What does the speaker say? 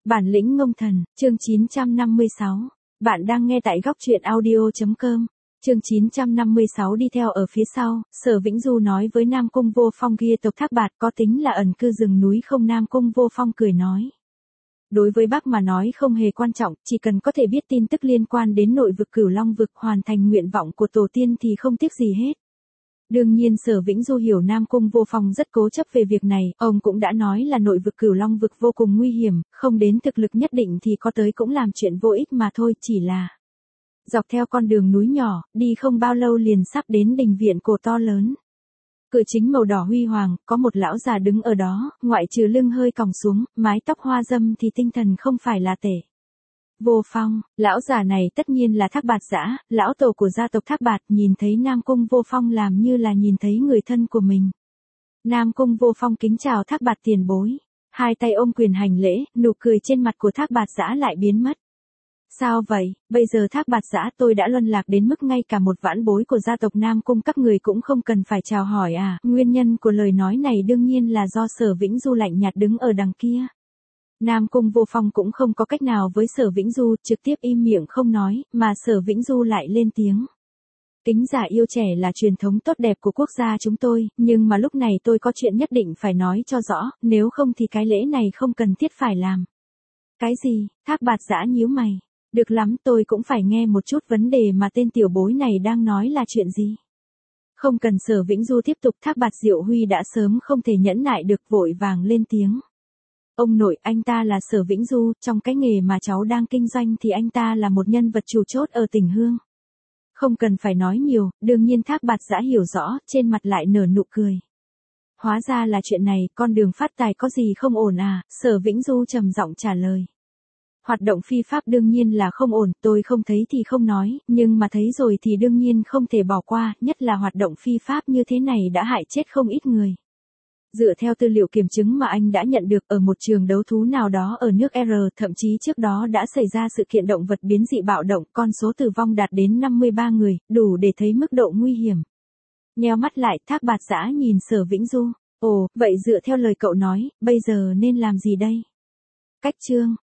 Bản lĩnh ngông thần, chương 956. Bạn đang nghe tại góc truyện audio.com. Chương 956 đi theo ở phía sau, Sở Vĩnh Du nói với Nam Cung Vô Phong kia tộc Thác Bạt có tính là ẩn cư rừng núi không? Nam Cung Vô Phong cười nói. Đối với bác mà nói không hề quan trọng, chỉ cần có thể biết tin tức liên quan đến nội vực Cửu Long vực hoàn thành nguyện vọng của tổ tiên thì không tiếc gì hết. Đương nhiên Sở Vĩnh Du hiểu Nam Cung Vô Phong rất cố chấp về việc này, ông cũng đã nói là nội vực Cửu Long vực vô cùng nguy hiểm, không đến thực lực nhất định thì có tới cũng làm chuyện vô ích mà thôi, chỉ là dọc theo con đường núi nhỏ, đi không bao lâu liền sắp đến đình viện cổ to lớn. Cửa chính màu đỏ huy hoàng, có một lão già đứng ở đó, ngoại trừ lưng hơi còng xuống, mái tóc hoa râm thì tinh thần không phải là tệ. Vô Phong, lão già này tất nhiên là Thác Bạt Giã, lão tổ của gia tộc Thác Bạt, nhìn thấy Nam Cung Vô Phong làm như là nhìn thấy người thân của mình. Nam Cung Vô Phong kính chào Thác Bạt tiền bối. Hai tay ôm quyền hành lễ, nụ cười trên mặt của Thác Bạt Giã lại biến mất. Sao vậy, bây giờ Thác Bạt Giã tôi đã luân lạc đến mức ngay cả một vãn bối của gia tộc Nam Cung các người cũng không cần phải chào hỏi à? Nguyên nhân của lời nói này đương nhiên là do Sở Vĩnh Du lạnh nhạt đứng ở đằng kia. Nam Cung Vô Phong cũng không có cách nào với Sở Vĩnh Du, trực tiếp im miệng không nói, mà Sở Vĩnh Du lại lên tiếng. Kính giả yêu trẻ là truyền thống tốt đẹp của quốc gia chúng tôi, nhưng mà lúc này tôi có chuyện nhất định phải nói cho rõ, nếu không thì cái lễ này không cần thiết phải làm. Cái gì? Thác Bạt Giã nhíu mày. Được lắm, tôi cũng phải nghe một chút vấn đề mà tên tiểu bối này đang nói là chuyện gì. Không cần Sở Vĩnh Du tiếp tục, Thác Bạt Diệu Huy đã sớm không thể nhẫn nại được, vội vàng lên tiếng. Ông nội, anh ta là Sở Vĩnh Du, trong cái nghề mà cháu đang kinh doanh thì anh ta là một nhân vật chủ chốt ở tỉnh Hương. Không cần phải nói nhiều, đương nhiên Thác Bạt Giã hiểu rõ, trên mặt lại nở nụ cười. Hóa ra là chuyện này, con đường phát tài có gì không ổn à? Sở Vĩnh Du trầm giọng trả lời. Hoạt động phi pháp đương nhiên là không ổn, tôi không thấy thì không nói, nhưng mà thấy rồi thì đương nhiên không thể bỏ qua, nhất là hoạt động phi pháp như thế này đã hại chết không ít người. Dựa theo tư liệu kiểm chứng mà anh đã nhận được ở một trường đấu thú nào đó ở nước R, thậm chí trước đó đã xảy ra sự kiện động vật biến dị bạo động, con số tử vong đạt đến 53 người, đủ để thấy mức độ nguy hiểm. Nheo mắt lại, Thác Bạt Giã nhìn Sở Vĩnh Du. Ồ, vậy dựa theo lời cậu nói, bây giờ nên làm gì đây? Cách chương,